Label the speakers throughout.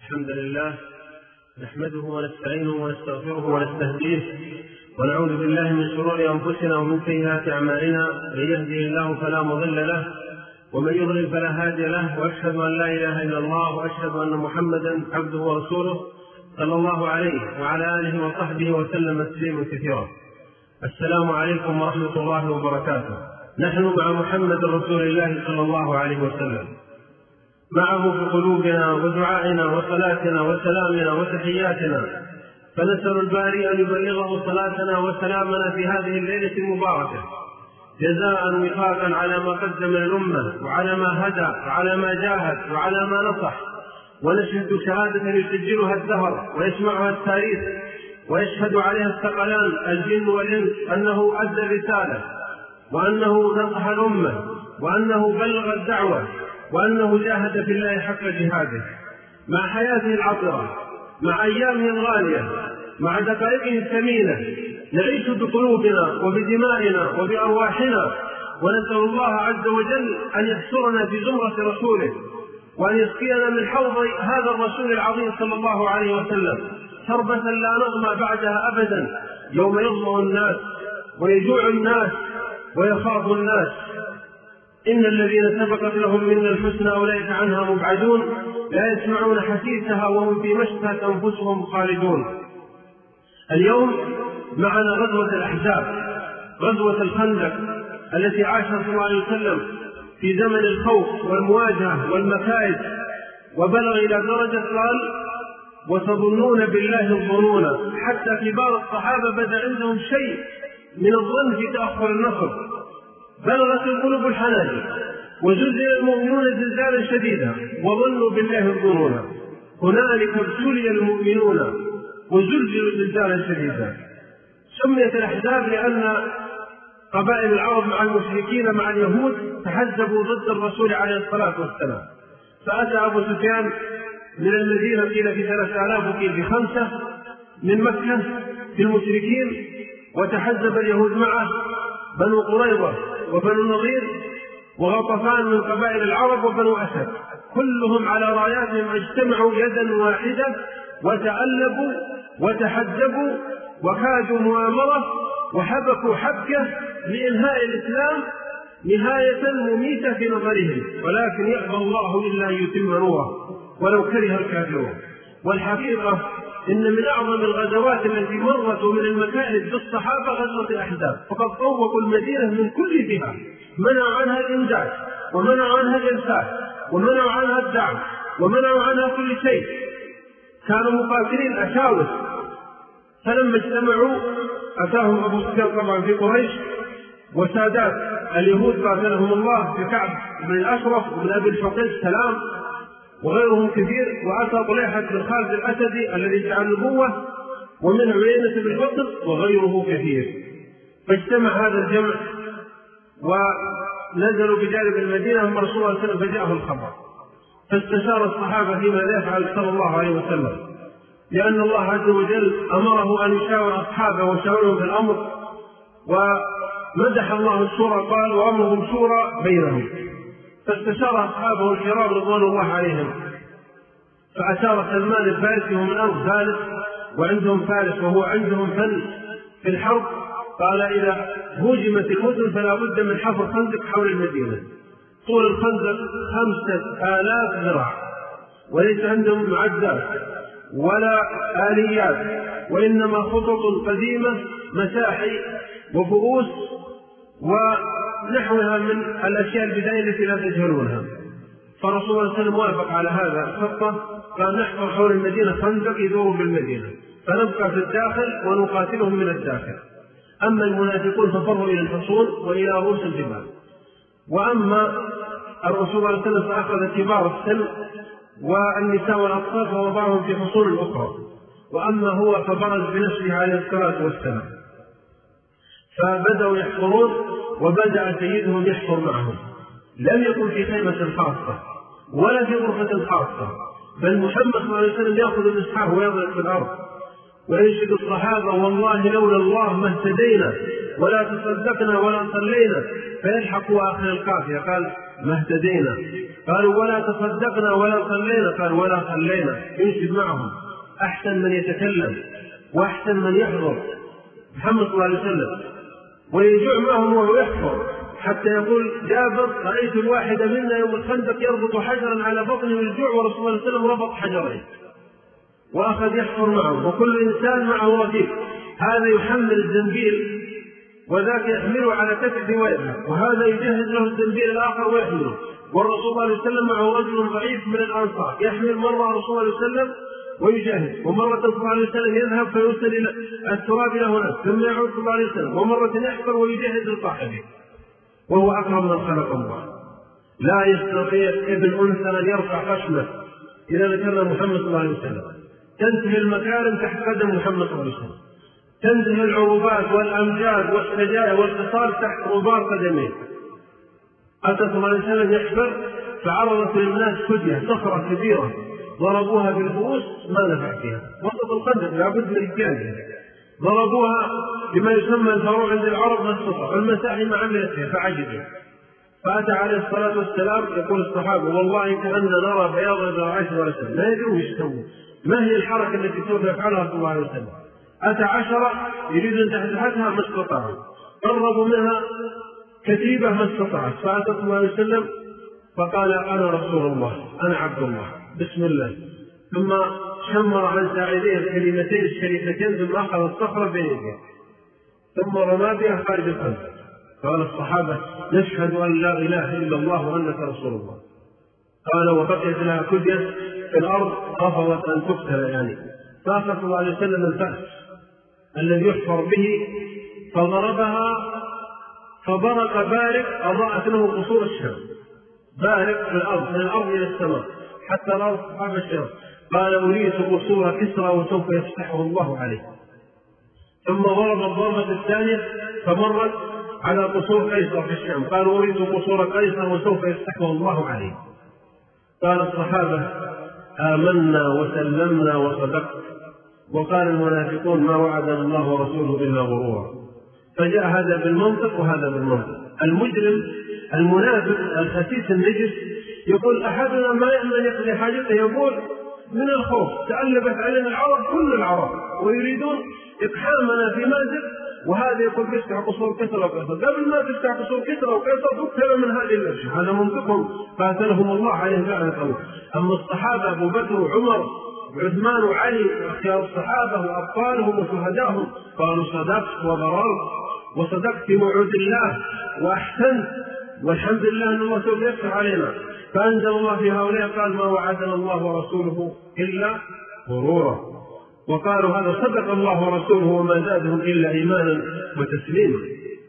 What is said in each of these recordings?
Speaker 1: الحمد لله نحمده ونستعينه ونستغفره ونستهديه ونعوذ بالله من شرور أنفسنا ومن سيئات أعمالنا. من يهده الله فلا مضل له ومن يضلل فلا هادي له، وأشهد أن لا إله إلا الله وأشهد أن محمدا عبده ورسوله صلى الله عليه وعلى آله وصحبه وسلم تسليما كثيرا. السلام عليكم ورحمة الله وبركاته. نحن مع محمد رسول الله صلى الله عليه وسلم، معه في قلوبنا ودعائنا وصلاتنا وسلامنا وتحياتنا، فنسأل الباري أن يبلغه صلاتنا وسلامنا في هذه الليلة المباركة جزاء وفاقا على ما قدم الأمة وعلى ما هدى وعلى ما جاهد وعلى ما نصح، ونشهد شهادة يسجلها الدهر ويسمعها التاريخ ويشهد عليها الثقلان الجن والإنس أنه أدى الرسالة وأنه نصح الأمة وأنه بلغ الدعوة وأنه جاهد في الله حق جهاده، مع حياته العطرة، مع أيامه الغالية، مع دقائقه الثمينة، نعيش بقلوبنا وبدمائنا وبأرواحنا، ونسأل الله عز وجل أن يحشرنا في زمرة رسوله وأن يسقينا من حوض هذا الرسول العظيم صلى الله عليه وسلم شربة لا نظمأ بعدها أبدا، يوم يظمأ الناس ويجوع الناس ويخاف الناس. إن الذين سبقت لهم منا الحسنى أولئك عنها مبعدون، لا يسمعون حسيسها وهم في مشتهى أنفسهم خالدون. اليوم معنا غزوة الأحزاب، غزوة الخندق التي عاشها صلى الله عليه وسلم في زمن الخوف والمواجهة والمكائد، وبلغ إلى درجة قال وتظنون بالله الظنون، حتى كبار الصحابة بدا عندهم شيء من الظن في تأخر النصر، بلغت القلوب الحناجر وزلزل المؤمنون زلزالا شديدا وظنوا بالله الظنون، هنالك ابتلي المؤمنون وزلزلوا زلزالا شديدا. سميت الأحزاب لأن قبائل العرب مع المشركين مع اليهود تحزبوا ضد الرسول عليه الصلاة والسلام، فأتى أبو سفيان من المدينة قيل في 3000 وقيل ب5 من مكة في المشركين، وتحزب اليهود معه بنو قريظة وبنو النضير وغطفان من قبائل العرب وبنو أسد، كلهم على راياتهم اجتمعوا يدا واحدة وتألبوا وتحزبوا وكادوا مؤامرة وحبكوا حبكة لإنهاء الإسلام نهاية مميتة في نظرهم، ولكن يأبى الله إلا أن يتم نوره ولو كره الكافرون. والحقيقة إن من أعظم الغزوات التي مرت من المكائد بالصحابة غزوة الأحزاب، فقد طوقوا المدينة من كل جهة، منعوا عنها الإمداد ومنعوا عنها الإرسال ومنعوا عنها الدعم ومنعوا عنها كل شيء، كانوا مقاتلين أشاوس. فلما اجتمعوا أتاهم أبو سفيان طبعا في قريش وسادات اليهود قاتلهم الله ككعب بن الأشرف وبن أبي الفقيد سلام وغيرهم كثير، وأتى طليحة بن خالد الأسدي الذي ادعى النبوة، ومن عيينة بن بكر وغيره كثير. فاجتمع هذا الجمع ونزلوا بجانب المدينة هم رسول الله صلى الله عليه وسلم، فجاءه الخبر فاستشار الصحابة فيما يفعل صلى الله عليه وسلم، لأن الله عز وجل أمره أن يشاور أصحابه وشاورهم في الأمر، ومدح الله الشورى قال وأمرهم شورى بينهم. فاستشار أصحابه الكرام رضوان الله عليهم، فأشار سلمان الفارسي ومن أرض فارس وعندهم فارس وهو عندهم فن في الحرب، قال إذا هجمت المدن فلا بد من حفر خندق حول المدينة، طول الخندق 5000 ذراع، وليس عندهم معدات ولا آليات، وإنما خطط قديمة مساحي وفؤوس ونحوها من الأشياء البدائية التي لا تجهلونها. فرسول الله صلى الله عليه وسلم وافق على هذا الخطة، قال نحفر حول المدينة خندق يدور بالمدينة، فنبقى في الداخل ونقاتلهم من الداخل. أما المنافقون ففروا إلى الحصون وإلى رؤوس الجبال، وأما الرسول صلى الله عليه وسلم فأخذ كبار السن والنساء والأطفال فوضعهم في حصون أخرى، وأما هو فبرز بنفسه عليه الصلاة والسلام. فبدأوا يحفرون وبدأ سيدهم يحفر معهم، لم يكن في خيمة خاصة ولا في غرفة خاصة، بل محمد صلى الله عليه وسلم يأخذ المسحار ويضرب في الأرض وينشد الصحابة والله لولا الله ما اهتدينا ولا تصدقنا ولا صلينا، فيلحق آخر القافية قال ما اهتدينا. قالوا ولا تصدقنا ولا صلينا، قال ولا صلينا. ينشد معهم أحسن من يتكلم وأحسن من يحضر محمد صلى الله عليه وسلم، ويجوع معهم وهو يحفر، حتى يقول جابر رأيت الواحد منا يوم الخندق يربط حجرا على بطنه من الجوع ورسول الله صلى الله عليه وسلم ربط حجرين وأخذ يحفر معهم، وكل إنسان معه رفيق، هذا يحمل الزنبيل وذاك يحمله على كتفه ويذهب، وهذا يجهز له الزنبيل الآخر ويحمله. والرسول صلى الله عليه وسلم معه رجل ضعيف من الأنصار يحمل مرة الرسول صلى الله عليه وسلم ويجاهد، ومرة صلى الله عليه وسلم يذهب فيرسل إلى التراب إلى هناك ثم يعود صلى الله عليه وسلم، ومرة يحفر ويجهز لصاحبه، وهو أكرم من خلق الله. لا يستطيع ابن أنثى أن يرفع خشمه إذا ذكرنا محمد صلى الله عليه وسلم. تنتهي المكارم تحت قدم محمد صلى الله عليه وسلم، تنتهي العروبات والأمجاد والشجاع والخصال تحت غبار قدميه. أتى صلى الله عليه وسلم يحفر فعرضت للناس فدية صخرة كبيرة ضربوها بالفؤوس ما نفع فيها، وسط الخندق لابد من الجانب، ضربوها بما يسمى الفروع عند العرب والسطح والمساحي ما عملت فيها فعجبوا. فأتى عليه الصلاة والسلام يقول الصحابة والله كأننا نرى بياض ذراعيه ولا سلم، لا يدرون يستوون ما هي الحركة التي سوف يفعلها صلى الله عليه وسلم. أتى 10 يريدون تحتها ما استطاعوا، قربوا منها كتيبة ما استطاعت، فأتى صلى الله عليه وسلم فقال أنا رسول الله أنا عبد الله بسم الله، ثم شمر عن ساعديه الكلمتين الشريفتين ثم أخذ الصخرة بين يديه ثم رمى بها خارج الخندق. قال الصحابة نشهد أن لا إله إلا الله وأنك رسول الله. قال وبقيت لها كدية في الأرض رفضت أن تقتل يعني. فأخذ صلى الله عليه وسلم الفأس الذي يحفر به فضربها فبرق بارق أضاءت له قصور الشام، بارق في الأرض من الأرض إلى السماء حتى رأوا أصحاب الشام. قال أريت قصور كسرى وسوف يفتحه الله عليه. ثم ضرب الضربة الثانية فمرت على قصور قيصر في الشام، قال أريت قصور قيصر وسوف يفتحه الله عليه. قال الصحابة آمنا وسلمنا وصدقت. وقال المنافقون ما وعدنا الله ورسوله إلا غرورا. فجاء هذا بالمنطق وهذا بالمنطق. المجرم المنافق الخسيس النجس يقول أحدنا ما يأمن يقضي حاجته، يقول من الخوف تألبت علينا العرب كل العرب ويريدون إقحامنا في مازق، وهذا يقول تفتح قصور كسرى وقيصر، قبل ما تفتح قصور كسرى وقيصر تقتل من هذه الأشياء. هذا منطقهم قاتلهم الله عليه لعنة الله. أما الصحابة أبو بكر وعمر وعثمان وعلي وخيار الصحابة وأبطالهم وشهدائهم قالوا صدقت وبررت وصدقت في موعود الله وأحسنت والحمد لله أن الله سوف يفتح علينا. فأنزل الله في هؤلاء قال ما وعدنا الله ورسوله إلا غرورا. وقالوا هذا صدق الله ورسوله وما زادهم إلا إيمانا وتسليما.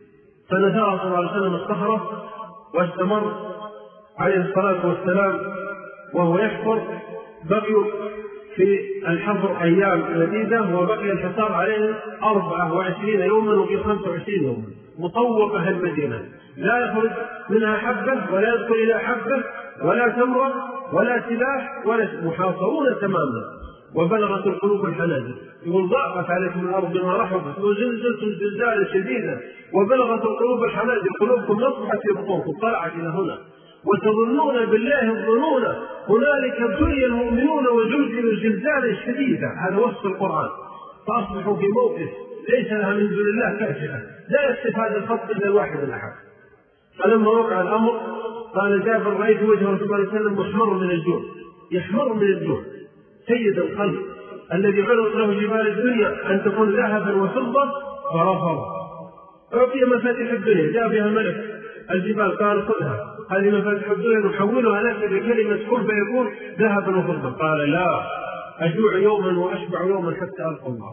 Speaker 1: فنزل صلى الله عليه وسلم الصخرة واستمر عليه الصلاة والسلام وهو يحفر. بقيوا في الحفر أيام مديدة وبقي الحصار عليه 24 يوما وفي 25 يوما، مطوقة المدينة لا يخرج منها حبة ولا يدخل إلى حبة ولا تمرة ولا سلاح ولا محاصرون تماما. وبلغت القلوب الحناجر، يقول ضاقت عليكم الأرض ما رحبت وزلزلتم زلزالا شديدا وبلغت القلوب الحناجر، قلوبكم نصبحت في بطونكم طلعت إلى هنا وتظنون بالله الظنون هنالك ابتلي المؤمنون وزلزلوا زلزالا شديدا. هذا وصف القرآن. فأصبحوا في موقف ليس لها من دون الله كاشفة، لا يكشف هذا الخط إلا الواحد الأحد. فلما وقع الأمر قال جابر رأيت وجه رسول الله صلى الله عليه وسلم محمر من الجوع، يحمر من الجوع. سيد الخلق الذي عرض له جبال الدنيا أن تكون ذهبا وفضة فرفض. أعطي مفاتيح الدنيا جاء بها ملك الجبال قال خذها هذه مفاتيح الدنيا نحولها لك بكلمة كن فيكون ذهبا وفضة. قال لا أجوع يوما وأشبع يوما حتى ألقى الله.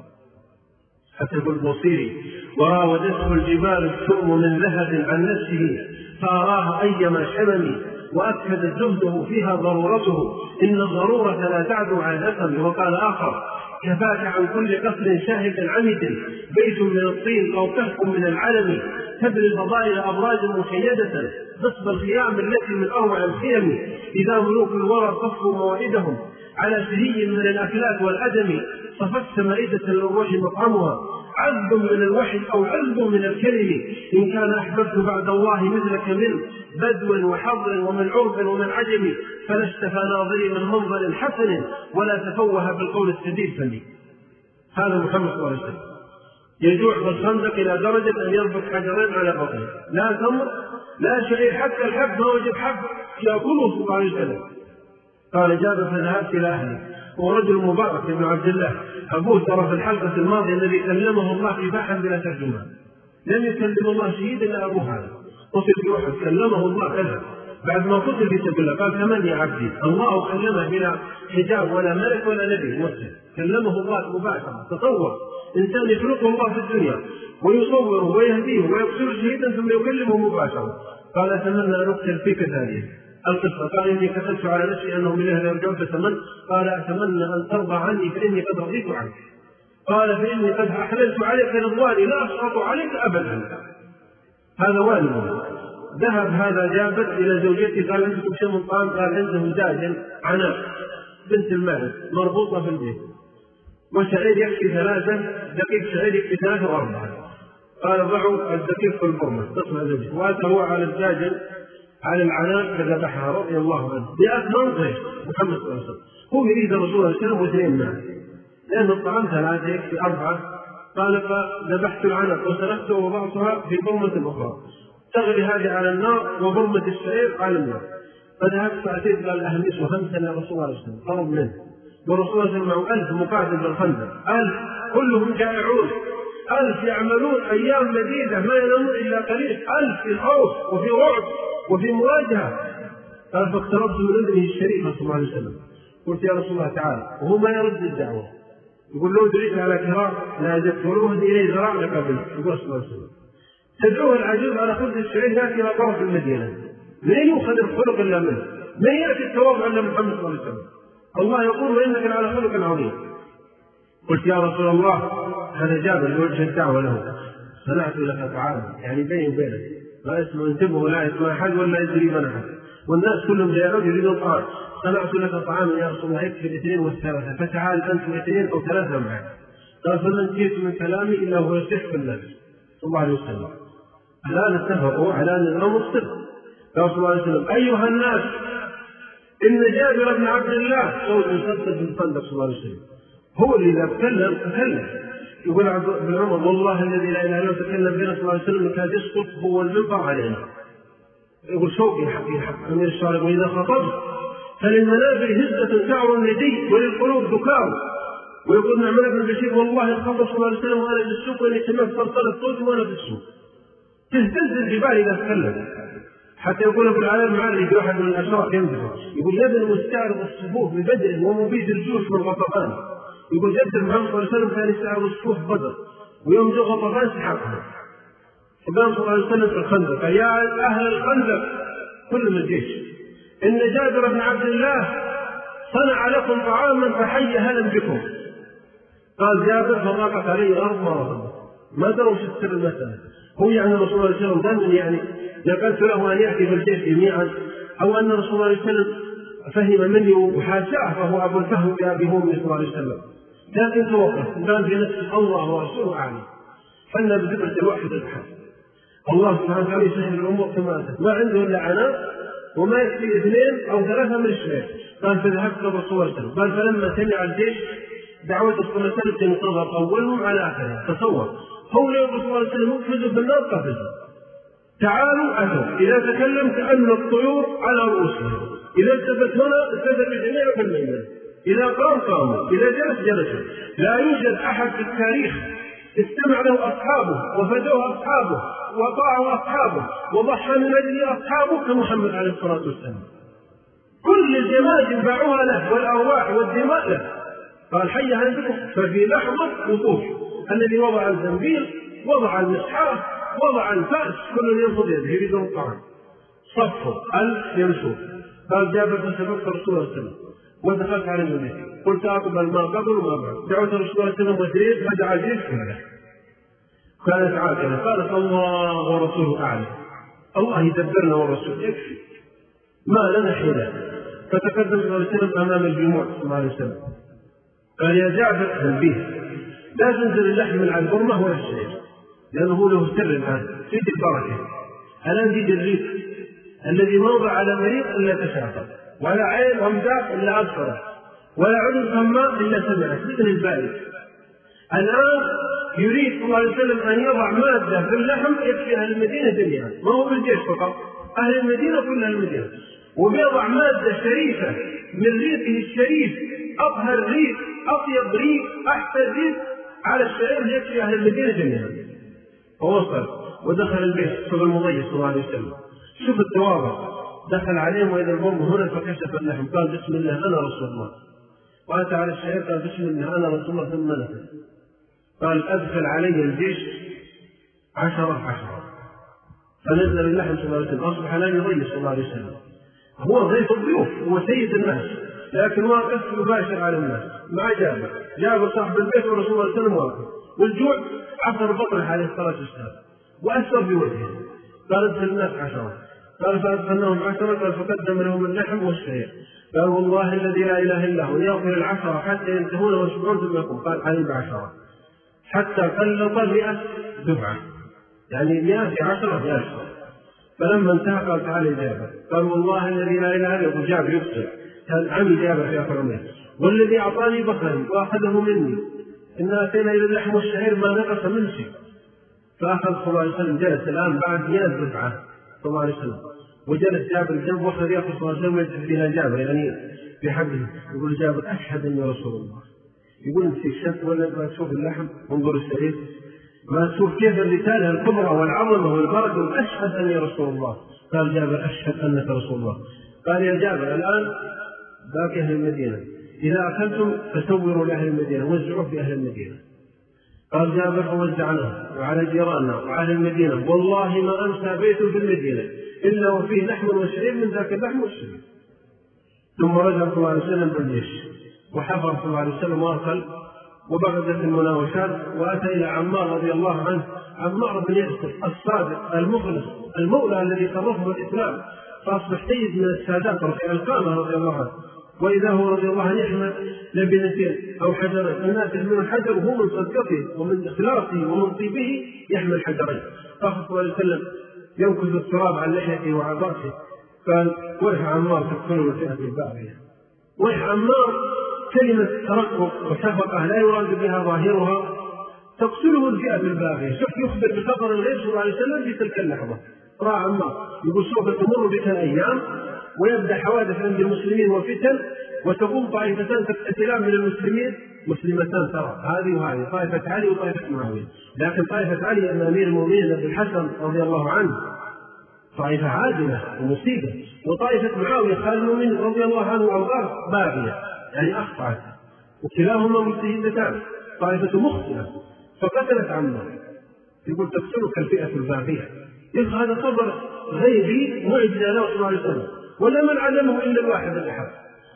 Speaker 1: حتى يقول بصيري وراودته الجبال الشؤم من ذهب عن نفسه فأراها أيما شمم وأكد زهده فيها ضرورته إن الضرورة لا تعدو عن الأثم. وقال آخر كفاك عن كل قصر شاهد عمد بيت من الطين أو كهف من العلم تبري الفضائل أبراج مشيدة نصب الخيام التي من أروع الخيم إذا ملوك الورى صفوا موائدهم على شهي من الأكلات والأدم صفت مائدة للروح مطعمها عذب من الوحي أو عذب من الكلم، إن كان أحببت بعد الله مثلك من بدو وحضر ومن عرب ومن عجم، فلا اشتفى ناظري من منظر حسن ولا تفوه بالقول السديد فلي. هذا محمد صلى الله عليه وسلم يجوع في الخندق إلى درجة أن يربط حجرين على بطنه، لا تمر لا شيء، حتى الحب ما وجد حب يأكله صلى الله عليه وسلم. قال جابر فذهبت إلى أهلي، ورجل مبارك بن عبد الله أبوه ترى في الحلقة الماضية الذي كلمه الله كفاحا بلا ترجمان، لم يكلم الله شهيد إلا أبوه هذا، قتل في أحد كلمه الله كذا بعد ما قتل في سبيل الله، قال كمن يا عبدي، الله كلمه بلا حجاب ولا ملك ولا نبي مرسل، كلمه الله مباشرة. تصور إنسان يخلقه الله في الدنيا ويصوره ويهديه ويقتله شهيدا ثم يكلمه مباشرة. قال أتمنى أن أقتل فيك ثانية القصة. قال إني كتبت على نفسي أنه من أهل يرجعون فتمن. قال أتمنى أن ترضى عني فإني قد رضيت عنك. قال فإني قد أحللت عليك رضواني لا أسقط عليك أبدا. هذا والده. ذهب هذا جابر إلى زوجته قال عندكم شيء من طعام؟ قال عنده داجن عناق بنت المالك مربوطة في البيت، وشعير يكفي 3 دقيق، شعير يكفي 3 و4. قال ضعوا الدقيق في البرمة تصنع زوجته، وأتى هو على الداجن على العناق فذبحها رضي الله عنه بأكمل ضيف محمد صلى الله عليه وسلم. هو يريد الرسول صلى الله عليه وسلم واثنين معه لأن الطعام 3 يكفي 4. قال فذبحت العناق وسلخته ووضعتها في برمة أخرى تغلي هذه على النار وبرمة الشعير على النار. فذهبت فأتيت قال أهمس 5 إلى رسول الله صلى الله عليه وسلم طلب منه، ورسول الله صلى الله عليه وسلم معه 1000 مقاتل بالخندق، 1000 كلهم جائعون، 1000 يعملون أيام مديدة ما ينامون إلا قليل، 1000 في خوف وفي رعب وفي مواجهة. قال فاقتربت من ابنه الشريف صلى الله عليه وسلم قلت يا رسول الله تعالى، وهو ما يرد الدعوة، يقول لو دعيت على كرام لا أجبت ولو هدي إليه ذراع لقبل. يقول صلى الله عليه وسلم تدعوه العجوز على خبز الشعير يأتي إلى طرف المدينة، من يؤخذ الخلق إلا منه، من يأتي التواضع إلا محمد صلى الله عليه وسلم. الله يقول وإنك على خلق عظيم. قلت يا رسول الله هذا جابر يوجه الدعوة له، صنعت لك طعاما يعني بيني وبينك لا يسمع انتبه ولا يسمع أحد ولا يدري من أحد، والناس كلهم جاءوا يريدون طعام. صنعت لك طعاما يا رسول الله يكفي 2 و3، فتعال أنت 2 أو 3 معك. قال فمن جئت من كلامي إلا هو يصح في الناس صلى الله عليه وسلم. الآن اتفقوا على أن الأمر صدق. قال صلى الله عليه وسلم أيها الناس إن جابر بن عبد الله صوت مصدق في الخندق صلى الله عليه وسلم هو اللي إذا تكلم يقول عبد بن عمر والله الذي لا إله إلا هو تكلم بنا صلى الله عليه وسلم كاد يسقط هو المنبر علينا. يقول شوقي حق أمير الشارع وإذا خطبت فللمنابر هزة شعر الندي وللقلوب ذكار. ويقول نعمان بن بشير والله الخبر صلى الله عليه وسلم وأنا في السوق وإني سمعت صرصلة صوت وأنا في السوق تهتز الجبال إذا تكلم. حتى يقول ابو العلاء المعري في واحد من الاشراف ينزل يقول يد مستعرض الصفوف ببدر ومبيد الجيوش من غطفان. يقول جد محمد صلى الله عليه وسلم كان يستعرض الصفوف بدر ويوم جو غطفان سحقها. فقام صلى الله عليه وسلم في الخندق يا اهل الخندق كل من الجيش ان جابر بن عبد الله صنع لكم طعاما فحي هلا بكم. قال جابر فضاقت عليه الارض مرة ما دروا في السر المسألة. هو يعني رسول الله صلى الله عليه وسلم دائما يعني نقلت له أن يأتي بالجيش جميعا أو أن رسول الله صلى الله عليه وسلم فهم مني وحاشاه فهو أبو الفهم بأبيه صلى الله عليه وسلم. لكن توقف كان في نفسه الله ورسوله أعلم فلنا بذكرة الواحد الأحد. الله سبحانه وتعالى يسهل الأمور كما أتت ما عنده إلا عناء وما يكفي 2 أو 3 من الشعير. قال فذهبت رسول الله صلى الله عليه وسلم قال فلما سمع الجيش دعوة صلى الله عليه وسلم تنتظر أولهم على آخره. تصور هو لو رسول الله صلى الله عليه وسلم مقفز بالنار قفزوا تعالوا أتوا إذا تكلم كأن الطيور على رؤوسهم إذا التفت هنا التفت الجميع في الميدان إذا قام قاموا إذا جلس جلسوا. لا يوجد أحد في التاريخ استمع له أصحابه وفدوه أصحابه وطاعوا أصحابه وضحى من أجل أصحابه كمحمد عليه الصلاة والسلام. كل الجماعة باعوها له والأرواح والدماء له. قال حي عندكم ففي لحظة وقوف الذي وضع الزنبيل وضع المسحار وضع الفأس كل ينفض يده يريدون الطعام صفوا 1000 يمشوا. قال جابر فسبقت رسول الله صلى الله عليه وسلم ودخلت على النبي قلت أقبل ما قبل وما بعد. دعوت رسول الله صلى الله عليه وسلم وزيد فدعا الجيش كله كانت عاقلة. قالت الله ورسوله أعلم الله يدبرنا والرسول يكفي ما لنا حيلة. فتقدم صلى الله عليه وسلم أمام الجموع صلى الله عليه وسلم قال يا جعفر تنبيه لا تنزل اللحم من على البرمة ولا الشعير، لأنه له سر الآن سيد البركة. الآن زيد الريق الذي موضع على مريض إلا تشافى، ولا عين رمداء إلا أبصرت، ولا عذر سماء إلا سمعت مثل البارد. الآن يريد صلى الله عليه وسلم أن يضع مادة في اللحم يكفي أهل المدينة جميعا، ما هو بالجيش فقط، أهل المدينة كل أهل المدينة، وبيضع مادة شريفة من ريقه الشريف، أطهر ريق، أطيب ريق، أحسن ريق على الشعير يكفي أهل المدينة جميعا. فوصل ودخل البيت صلى المضيف صلى الله عليه وسلم، شوف التواضع، دخل عليهم وإذا البرم هنا فكشف اللحم، قال بسم الله أنا رسول الله، وأتى على الشعير قال بسم الله أنا رسول الله، ثم نفذ قال أدخل علي الجيش 10 فنزل اللحم صلى الله عليه وسلم، أصبح لا يضيف صلى الله عليه وسلم، هو ضيف الضيوف، هو سيد الناس، لكن واقف يباشر على الناس مع جابر صاحب البيت ورسول الله صلى الله عليه وسلم واقف، والجوع عصر بطنه عليه الصلاة والسلام وأثر بوجهه، قال ادخل الناس 10، قال فأدخلناهم 10، قال فقدم لهم اللحم والشعير، قال والله الذي لا إله إلا هو يغفر 10 حتى ينتهون ويشبعون ثم يقوم، قال عليهم 10 حتى قلط 100 دفعة، يعني 100 في 10 100. فلما انتهى قال تعالى جابر، قال والله الذي لا اله الا هو، جابر يقتل كان عمي جابر في اخر الامر، والذي اعطاني بخلا واخذه مني ان اتينا الى اللحم والشعير ما نقص من شيء. فاخذ صلى الله عليه وسلم، جلس الان بعد 100 دفعه صلى الله عليه وسلم، وجلس جابر جنب واخذ ياخذ صلى الله عليه وسلم ويجلس بها جابر يعني بحبه، يقول جابر اشهد اني رسول الله، يقول انت في الشك ولا ما تشوف اللحم انظر الشريف، ما تشوف كيف الرسالة الكبرى والعظمة والبركة، أشهد أني رسول الله. قال جابر أشهد أنك رسول الله. قال يا جابر الآن باقي أهل المدينة، إذا أكلتم فسوروا لأهل المدينة وزعوه في أهل المدينة. قال جابر فوزعناه وعلى جيراننا وعلى المدينة، والله ما أنسى بيت في المدينة إلا وفيه لحم وشعير من ذاك اللحم والشعير. ثم رجع صلى الله عليه وسلم بالجيش وحفر صلى الله عليه وسلم وأرسل، وبغدت المناوشات، وأتى إلى عمار رضي الله عنه، عمار بن ياسر الصادق المخلص المولى الذي شرفه الإسلام، فأصبح سيد من السادات رفيع القامة رضي الله عنه، وإذا هو رضي الله عنه يحمل لبنتين أو حجرين، الناس يحملون الحجر وهو من صدقته ومن إخلاصه ومن طيبه يحمل حجرين، فصلى الله عليه وسلم ينكث التراب عن لحيته وعن رأسه، قال ويح عمار تقتله الفئة الباغية، ويح عمار كلمة ترقب وشفقة لا يراد بها ظاهرها تقتله الفئة الباغية. شوف يخبر بخبر الغيب صلى الله عليه وسلم في تلك اللحظة، راى عمار يقول سوف تمر بك الأيام ويبدأ حوادث عند المسلمين وفتن، وتقوم طائفتان تقتتلان من المسلمين، مسلمتان ترى هذه وهذه، طائفة علي وطائفة معاوية، لكن طائفة علي أن أمير المؤمنين أبي الحسن رضي الله عنه طائفة عادلة ومصيبة، وطائفة معاوية خالد المؤمنين رضي الله عنه وأرضاه باغية يعني أخطأت، وكلاهما مجتهدتان، طائفة مخطئة فقتلت عمار، يقول تقتلك الفئة الباغية. هذا خبر غيبي معجزة له صلى الله عليه وسلم، ولا من علمه إلا الواحد الأحد،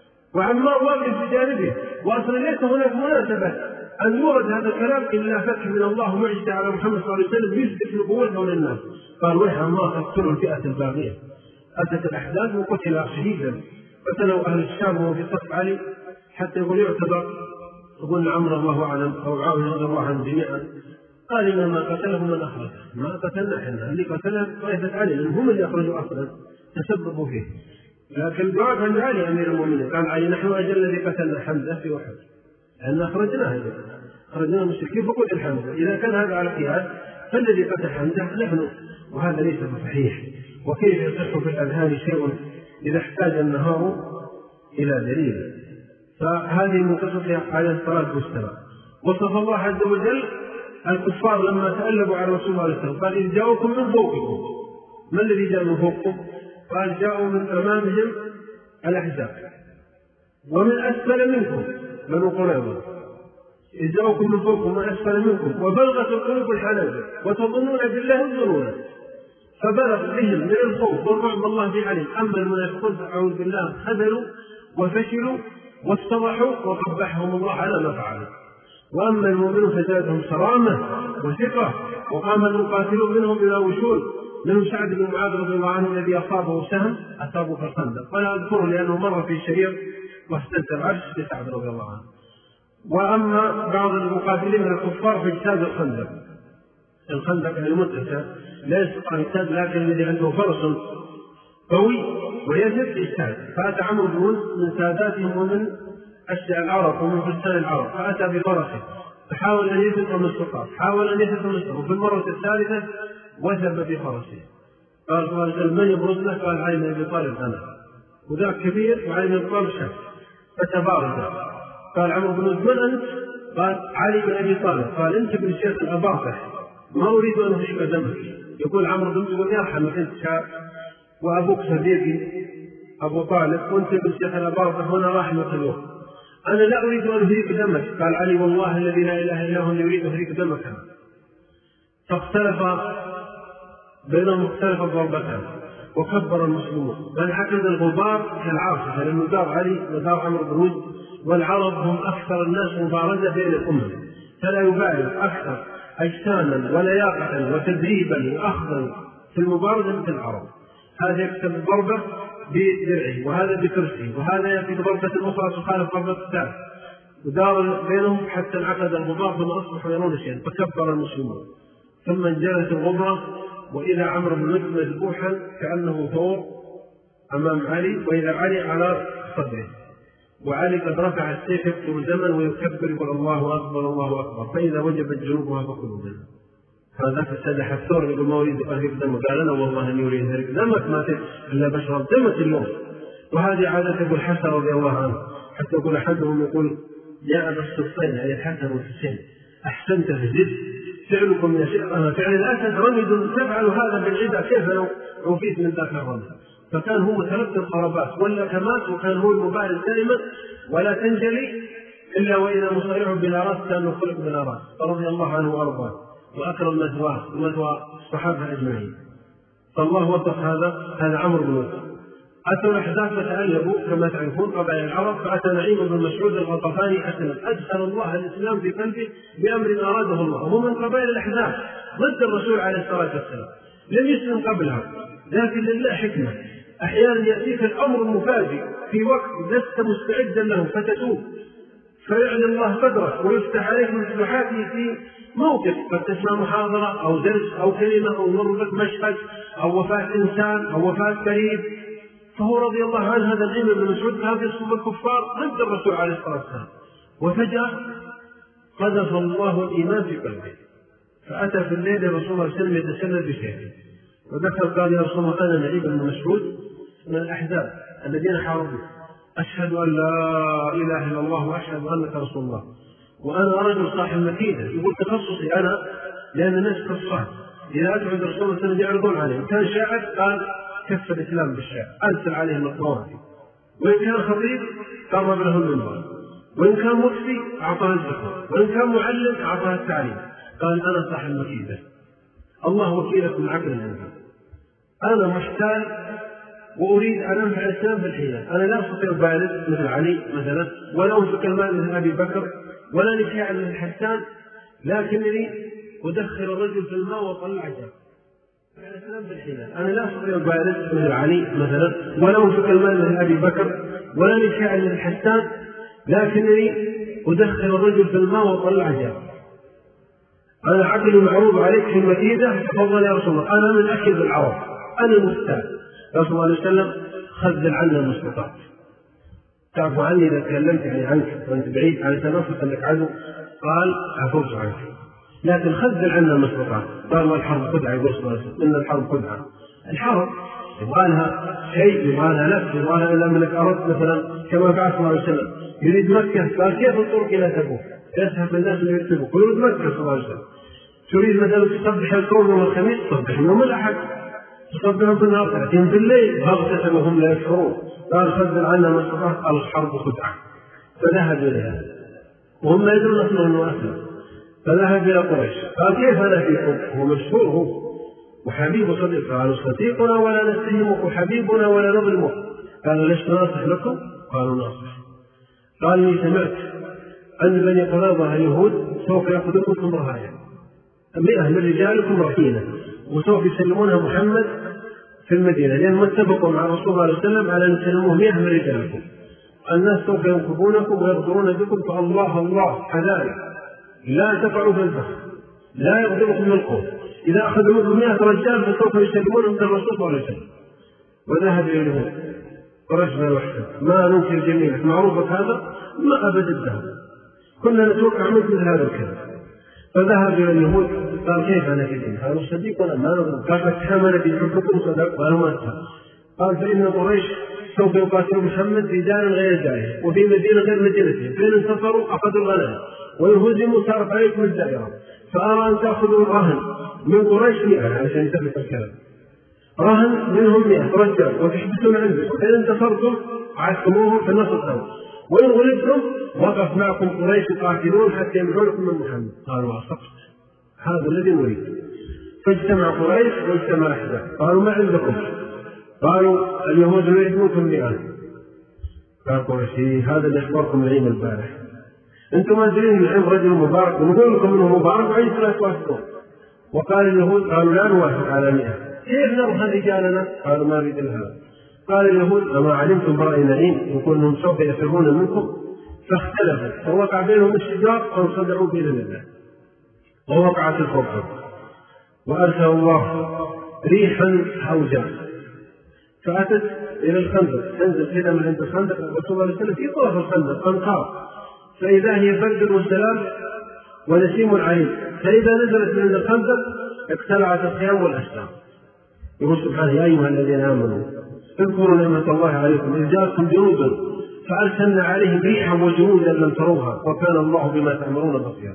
Speaker 1: وعمار واقف بجانبه، وأصلا ليس هناك مناسبة أن يورد هذا الكلام إلا فتح من الله معجزة على محمد صلى الله عليه وسلم يثبت نبوته للناس. قال ويح عمار تقتل الفئة الباغية. أتت الأحداث وقتل شهيدا، قتلوا أهل الشام وهو في صف علي، حتى يقول يعتبر يقول عمرو الله أعلم أو عاوية رضي الله عنه جميعا، قال إنما قتله من أخرج، ما قتلنا إحنا، اللي قتله طائفة علي لأن هم اللي أخرجوا أصلا تسببوا فيه، لكن الدعاء عند علي أمير المؤمنين قال علي نحن أجل الذي قتلنا حمزة في أحد، لأن أخرجناه المشركين فقتل حمزة، إذا كان هذا على قياس فالذي قتل حمزة نحن، وهذا ليس صحيح. وكيف يصح في الأذهان شيء إذا احتاج النهار إلى دليل؟ فهذه من قصة عليه الصلاة والسلام. وصف الله عز وجل الكفار لما تألبوا على رسول الله صلى الله عليه وسلم، قال إذ جاءوكم من فوقكم. ما الذي جاء من فوقكم؟ قال جاءوا من أمامهم الأحزاب، ومن أسفل منكم بنو قريظة. إذ جاءوكم من فوقكم ومن أسفل منكم وبلغت القلوب الحناجر وتظنون بالله الظنون، فبلغ بهم من الخوف والرعب الله في عليهم. أما المنافقون فأعوذ بالله خذلوا وفشلوا وافتضحوا وقبحهم الله على ما فعلوا. وأما المؤمنون فزادهم صرامة وثقة، وقام المقاتلون منهم إلى وشول، منهم سعد بن معاذ رضي الله عنه الذي أصابه سهم أصابه في الخندق، ولا أذكره لأنه مر في الشرير واهتز العرش لسعد رضي الله عنه. وأما بعض المقاتلين من الكفار فاجتاز الخندق المتسع لا يستطيع أن يجتاز، لكن الذي عنده فرس قوي ويجب اجتاز. فأتى عمرو بن وهب من ساداتهم ومن أشياء العرب ومن فلسطين العرب، فأتى بفرسه فحاول أن يثبت من السلطات، وفي المرة الثالثة وثب بفرسه. قال صلى الله عليه وسلم: من يبرز له؟ قال: علي بن أبي طالب أنا. وذاك كبير وعلي بن أبي طالب شاب، فتبارز. قال عمرو بن وهب: من أنت؟ قال: علي بن أبي طالب. قال: أنت ابن الشيخ الأباطح، ما أريد أن أهلك دمك. يقول عمرو بن وهب: يقول: يرحمك أنت شاب وأبوك صديقي أبو طالب، وأنت ابن الشيخ الأباطح هنا رحمة اليوم، أنا لا أريد أن أهلك دمك. قال علي: والله الذي لا إله إلا هو يريد أن أهلك دمك. فاختلف بينهم ضربتان وكبر المسلمون، بل حكم الغبار كالعاصفة، لأنه دار علي ودار عمرو بن وهب، والعرب هم أكثر الناس مبارزة بين الأمم، فلا يبالغ أكثر أجساما ولياقة وتدريبا وأخذا في المبارزة مثل العرب. هذا يكسب الضربة بدرعه، وهذا بكرسه، وهذا يأتي بضربة أخرى تخالف ضربة الثالث، ودار بينهم حتى انعقد الغبار ثم أصبحوا يرون شيئا، فكبر المسلمون. ثم انجلت الغبرة وإلى عمرو بن وهب مذبوحا كأنه ثور أمام علي، وإلى علي على صدره، وعلي قد رفع السيف يكتب زمن ويكبر يقول: الله أكبر الله أكبر، فإذا وجبت جنوبها فكلوا منها. هذا فسدح الثور يقول: ما أريد أهلك دمك. قال: أنا والله أني أريد أهلك دمك، ما إلا بشرب دمك اليوم. وهذه عادة أبو الحسن رضي الله عنه، حتى يقول أحدهم يقول: يا أبا السلطان أي الحسن والحسين، أحسنت في الجد، فعلكم يا شيخ فعل الأسد رمد، تفعل هذا بالعدة، كيف لو عفيت من ذاك الرمد؟ فكان هو متلقي الضربات واللكمات، وكان هو المبارز دائما ولا تنجلي إلا وإذا مصارعه بلا رأس كان خلق بلا رأس، رضي الله عنه وأرضاه وأكرم مثواه ومثوى الصحابة أجمعين. فالله وفق هذا عمرو بن وهب. أتوا الأحداث فتألبوا كما تعرفون قبائل العرب، فأتى نعيم بن مسعود الغطفاني أسلم، أدخل الله الإسلام في قلبه بأمر أراده الله، وهو من قبائل الأحداث ضد الرسول عليه الصلاة والسلام، لم يسلم قبلها، لكن لله حكمة، أحيانا يأتيك الأمر المفاجئ في وقت لست مستعدا له فتتوب، فيعلن الله قدرك ويفتح عليك من فتوحاته في موقف، قد تسمع محاضرة أو درس أو كلمة أو يمر بك مشهد أو وفاة إنسان أو وفاة قريب. فهو رضي الله عنه هذا العلم بن مسعود كان يصف الكفار ضد الرسول عليه الصلاة والسلام، وفجأة قذف الله الإيمان في قلبه، فأتى في الليل رسول الله صلى الله عليه وسلم يتسلل بسيفه، وذكر قال: يا رسول الله أنا نعيم بن مسعود من الأحزاب الذين حاربوا، أشهد أن لا إله إلا الله وأشهد أنك رسول الله، وأنا رجل صاحب مكيدة، يقول تخصصي أنا، لأن الناس قصات إذا أدعو رسول الله صلى الله عليه وسلم يعرضون عليه، كان شاعر قال كف الإسلام بالشعر، أرسل عليهم القوافي، وإن كان خطيب قرب له المنبر، وإن كان مفتي أعطاه الزكاة، وإن كان معلم أعطاه التعليم. قال: أنا صاحب مكيدة، الله وكيلكم عقل عندي، أنا محتال وأريد أن أنفع الإسلام بالحيلة، أنا لا أستطيع بالغ مثل علي مثلا، ولا أنفق المال مثل أبي بكر، ولا نشاع مثل حسان، لكنني أدخل الرجل في الماء وأطلع جاب الإسلام بالحيلة، أنا لا أستطيع بالغ مثل علي مثلا، ولا أنفق المال مثل أبي بكر، ولا نشاع مثل حسان، لكنني أدخل الرجل في الماء وأطلع جاب. أنا عقلي معروض عليك في المكيدة، تفضل يا رسول الله، أنا من أكيد العرب، أنا المختار. رسول الله عليه وسلم: خذل عنا المستطاع، تعفو عني إذا تكلمت يعني عنك وأنت بعيد على تنفس أنك عدو. قال: عفوت عنك، لكن خذل عنا المستطاع. قال: والحرب خدعة، يقول صلى الله عليه وسلم: إن الحرب خدعة. الحرب يبغى لها شيء، يبغى لها نفس، يبغى لها إلا منك أردت مثلا كما فعل صلى الله عليه وسلم يريد مكة، قال: كيف الطرق إلى تبوك؟ يسحب الناس اللي يكتبوك ويريد مكة صلى الله عليه وسلم. تريد مثلا تصبح الكون يوم الخميس، تصبح يوم الأحد، تصبحهم في النهار، تأتيهم في الليل بغتة وهم لا يشعرون. قال: خذل عنا ما استطعت، الحرب خدعة. فذهب إليها وهم لا يدرون أنه أسلم، فذهب إلى قريش، قال: كيف أنا فيكم؟ هو مشهور هو وحبيب صديق، قالوا: صديقنا ولا نتهمك، وحبيبنا ولا نظلمك. قالوا: لست ناصح لكم؟ قالوا: ناصح. قال: لي سمعت أن بني قريظة اليهود سوف يأخذونكم رهائن، 100 من رجالكم رهينة، وسوف يسلمونها محمد في المدينة، لأنهم اتفقوا مع رسول الله صلى الله عليه وسلم على أن يسلموه 100 من رجالكم. الناس سوف ينكبونكم ويغدرون بكم، فالله الله كذلك لا تفعلوا في البحر، لا يغضبكم من القوم، إذا أخذوا منهم 100 رجال فسوف يسلمون من الرسول صلى الله عليه وسلم. وذهب إلى اليهود ورجل الوحدة، ما ننكر جميلك معروفك هذا ما أبد الذهب، كنا نتوقع منك مثل هذا الكلام. فذهب إلى اليهود قال كيف أنا في دين؟ قالوا صديق ولا ما نظر؟ قال اتحمل بحبكم صدق؟ قالوا ما اتحمل. قال فإن قريش سوف يقاتلوا محمد في دار غير داره وفي مدينة غير مدينته، فإن انتصروا أخذوا الغنائم وإن هزموا صارت عليكم الدائرة، فأرى أن تأخذوا الرهن من قريش 100 عشان يثبت الكلام، رهن منهم 100 رجال وتحبسون عندكم، فإن انتصرتم عزتموهم في النصر الثاني، وإن غلبتم وقف معكم قريش يقاتلون حتى يمنعونكم من محمد. قالوا أصبت، هذا الذي نريد. فاجتمع قريش واجتمع الأحزاب، قالوا ما عندكم؟ قالوا اليهود نريد منكم 100. قال قريش هذا اللي أخبركم العلم البارح، أنتم ما تدرين من عند رجل مبارك ونقول لكم أنه مبارك وعيد لا توافقون. وقال اليهود قالوا لا نوافق على 100، كيف نرهن رجالنا؟ قالوا ما نريد هذا. قال اليهود أما علمتم برأي نعيم يقول أنهم سوف يفرون منكم؟ فاختلفوا فوقع بينهم الشجار فانصدعوا بإذن الله ووقعت الفرقة، وأرسل الله ريحا هوجا فأتت إلى الخندق، تنزل كده من عند الخندق رسول الله عليه وسلم في طرف الخندق أنقار، فإذا هي برد والسلام ونسيم العريض، فإذا نزلت من عند الخندق اقتلعت الخيام والأشجار. يقول سبحانه يا أيها الذين آمنوا اذكروا نعمة الله عليكم إذ جاءتكم جنود فأرسلنا عليهم ريحا وجنودا لم تروها وكان الله بما تعملون بصيرا.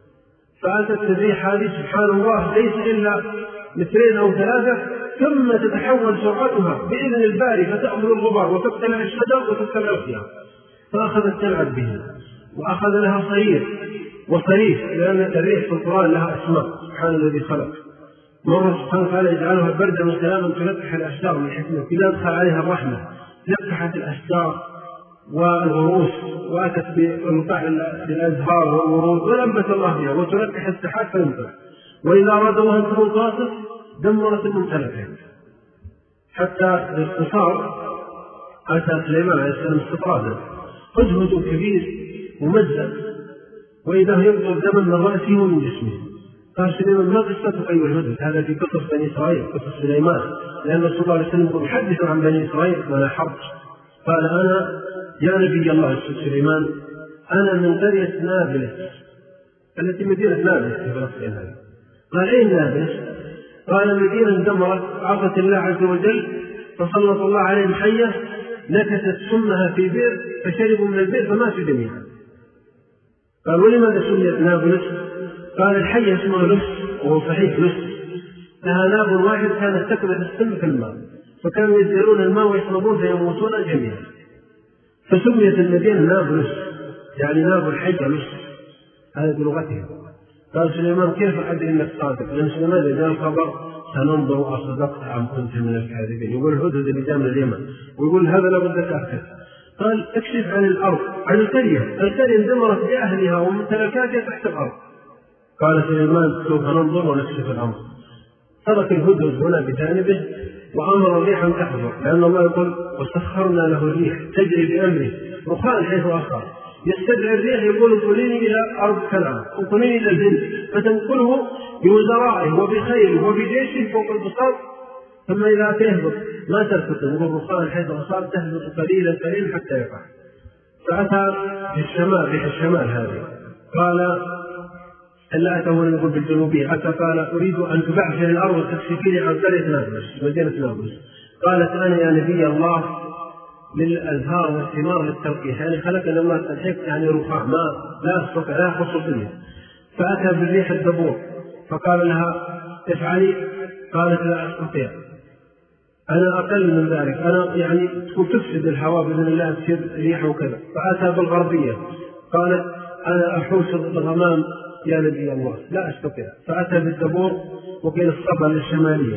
Speaker 1: فأتت الريح هذه سبحان الله ليس إلا 2 أو 3 ثم تتحول سرعتها بإذن الباري فتأخذ الغبار وتقتلع الشجر وتقتلع الخيام، فأخذت تلعب به وأخذ لها صرير وصريف، لأن الريح في القرآن لها أسماء سبحان الذي خلق. مرة سبحانه قال يجعلها بردا وسلاما تلقح الأشجار من حكمة، إذا أدخل عليها الرحمة لقحت الأشجار والغروس وأتت بالأزهار والورود ولبت الله بها وتلقح السحاب فينطق، وإذا أراد الله أن تكون قاصر دمرت الممتلكات. حتى باختصار أتى سليمان عليه السلام استطرادا هدهد كبير ممزق وإذا ينقل دما من رأسه ومن جسمه. قال سليمان ما قصتك أيها الهدهد؟ هذا في قصص بني إسرائيل قصص سليمان، لأن رسول الله عليه وسلم يحدث عن بني إسرائيل ولا حرج. قال أنا يا نبي الله سليمان أنا من قرية نابلس التي مدينة نابلس في فلسطين هذه. قال أين نابلس؟ قال مدينة دمرت عصت الله عز وجل فسلط الله عليهم حية نكست سمها في بئر فشربوا من البئر فماتوا جميعا. قال ولماذا سميت نابلس؟ قال الحية اسمها لص، وهو صحيح لص، لها ناب واحد كانت تكبت السم في الماء فكانوا يزيلون الماء ويشربون فيموتون جميعا، فسميت المدينة نابلس يعني ناب الحية لص، هذا بلغتهم. قال سليمان كيف أدري أنك صادق؟ لأن سليمان إذا جاء الخبر سننظر أصدقت أم كنت من الكاذبين. يقول الهدهد اللي جاء من اليمن ويقول هذا لابد تأكد. قال اكشف عن الأرض عن القرية اندمرت بأهلها وممتلكاتها تحت الأرض. قال سليمان سوف ننظر ونكشف الأمر. ترك الهدهد هنا بجانبه وأمر الريح أن تحضر، لأن الله يقول وسخرنا له الريح تجري بأمره رخاء حيث أصاب، يستدعي الريح يقول انقليني إلى أرض كنعان انقليني إلى الهند، فتنقله بوزرائه وبخيله وبجيشه فوق البساط، ثم إذا تهبط ما ترتقي يقول رخاء حيث أصاب تهبط قليلا قليلا حتى يقع. فأتى بالشمال ريح الشمال هذه قال إلا أتوا يقول بالجنوبية حتى قال أريد أن تبعثر الأرض وتكشفيني عن قرية نابلس مدينة نابلس. قالت أنا يا نبي الله للأزهار والثمار للتلقيح، يعني خلقنا الله الحق يعني رخاء ما لا أستطيع لا خصوصية. فأتى بالريح الدبور فقال لها افعلي، قالت لا أستطيع أنا أقل من ذلك، أنا يعني تفسد الهواء بإذن الله تصير ريح وكذا. فأتى بالغربية قالت أنا أحوش الغمام يا نبي الله لا أستطيع. فأتى بالدبور وقيل الصبا للشمالية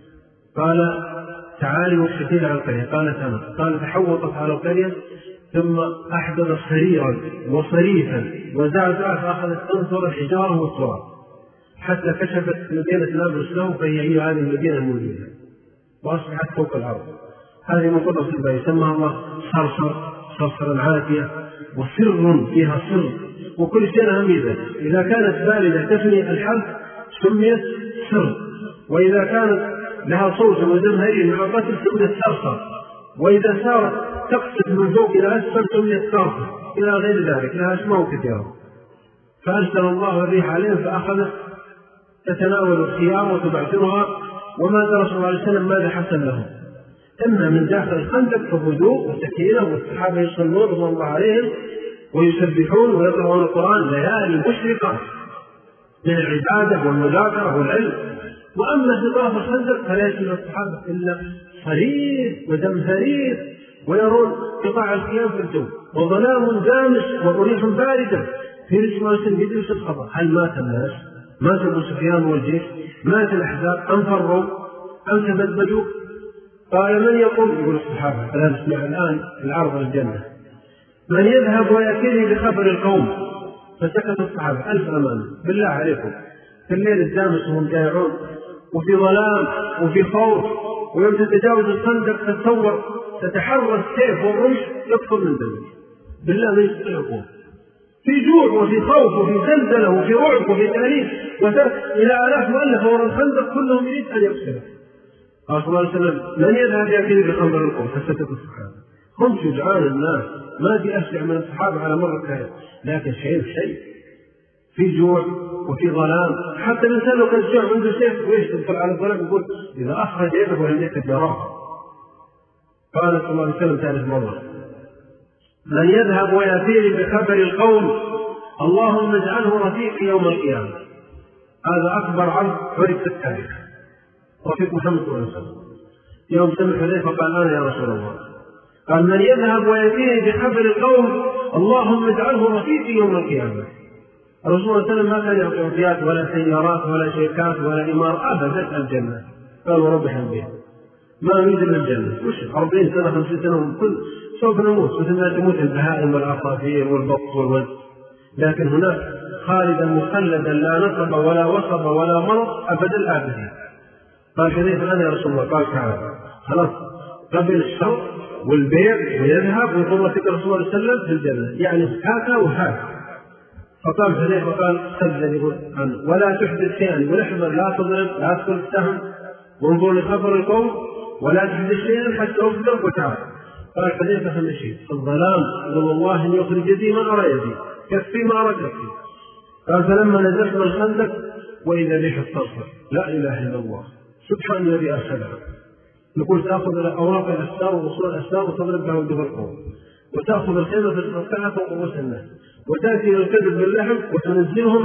Speaker 1: قال تعالي واكشفيني على القرية، قالت أنا. قال تحوطت على القرية ثم أحدث صريرا وصريفا وزعزعت فأخذت تنثر الحجارة والتراب حتى كشفت مدينة نابلس له، فهي هذه المدينة الموجودة وأصبحت فوق الأرض. هذه من قدرة الله يسمى الله صرصر صرصرا عاتية وسر فيها سر، وكل شيء لها ميزة. إذا كانت باردة تفني الحرف سميت سر، وإذا كانت لها صوت وزمهرير مع الرسل سميت صرصر، وإذا صارت تقصد من فوق إلى أسفل سميت صرصر، إلى غير ذلك، لها أسماء كثيرة. فأرسل الله الريح عليهم فأخذت تتناول الخيار وتبعثرها، وما درس صلى الله عليه وسلم ماذا حصل لهم. إما من داخل الخندق فهدوء وسكينة، والصحابة يصلون رضوان الله عليهم ويسبحون ويقرؤون القرآن ليالي مشرقة من العبادة والمذاكرة والعلم. وأما في طرف الخندق فلا يجد الصحابة إلا صرير وزمهرير، ويرون قطاع الخيام في الجو وظلام دامس وريح باردة. في رسالة يدرس الخبر، هل مات الناس؟ مات أبو سفيان والجيش؟ مات الأحزاب أم فروا أم تبددوا؟ قال من يقول؟ يقول الصحابة، فلا نسمع الآن العرض الجنة، من يذهب ويأتيني بخبر القوم؟ فسكت الصحابة. ألف أمان بالله عليكم، في الليل الدامس وهم جائعون وفي ظلام وفي خوف، ويوم تتجاوز الخندق تتصور تتحرى السيف والرمح يدخل من دمه، بالله ما يستطيعون، في جوع وفي خوف وفي زلزلة وفي رعب وفي تأليف إلى آلاف مؤلفة وراء الخندق كلهم يريد أن يقتله. قال صلى الله عليه وسلم من يذهب يأتيني بخبر القوم؟ فسكت الصحابة. هم شجعان الناس، ما في أشجع من الصحابة على مر التاريخ، لكن شيء في جوع وفي ظلام. حتى الإنسان لو كان جوع عنده سيف ويش يدخل على الظلام يقول إذا أخرج يده ولم يكتب يراه. قال صلى الله عليه وسلم ثالث مرة من يذهب ويأتيني بخبر القوم اللهم اجعله رفيقي يوم القيامة. هذا أكبر عرض عرف في التاريخ، رفيق محمد صلى الله عليه وسلم. يوم سمع حذيفة قال أنا يا رسول الله. قال من يذهب ويأتيني بخبر القوم اللهم اجعله رفيقي يوم القيامة. الرسول صلى الله عليه وسلم ما كان يعطي عطيات ولا سيارات ولا شركات ولا إمارة، أبدا الجنة. قالوا رب حبيب ما نريد من الجنة، وش 40 سنة 50 سنة كل سوف نموت مثل ما تموت البهائم والعصافير والبط والوز، لكن هناك خالدا مخلدا لا نصب ولا وصب ولا مرض أبدا الآبدين. قال حذيفة أنا يا رسول الله. قال تعالى خلاص قبل الشر والبيع ويذهب ويقول رفيق الرسول صلى الله عليه وسلم في الجنة، يعني هذا وهذا. فقال حذيفة قال سجل يقول ولا تحدث شيئا، يقول احذر لا تضرب لا تدخل السهم وانظر لخبر القوم ولا تحدث شيئا حتى أصدق وتعالى. قال حذيفة فما شيء الظلام يقول والله إن يخرج يدي ما أرى يدي كفي ما أرى كفي. قال فلما نزلت من الخندق وإذا ريح الصرصر لا إله إلا الله سبحان الذي أرسلها. نقول تأخذ أوراق الأستار ووصول الأستار وتضرب بها وجه القوم، وتأخذ الخيمة في القلعة فوق رؤوس الناس، وتأتي الكذب باللحم وتنزله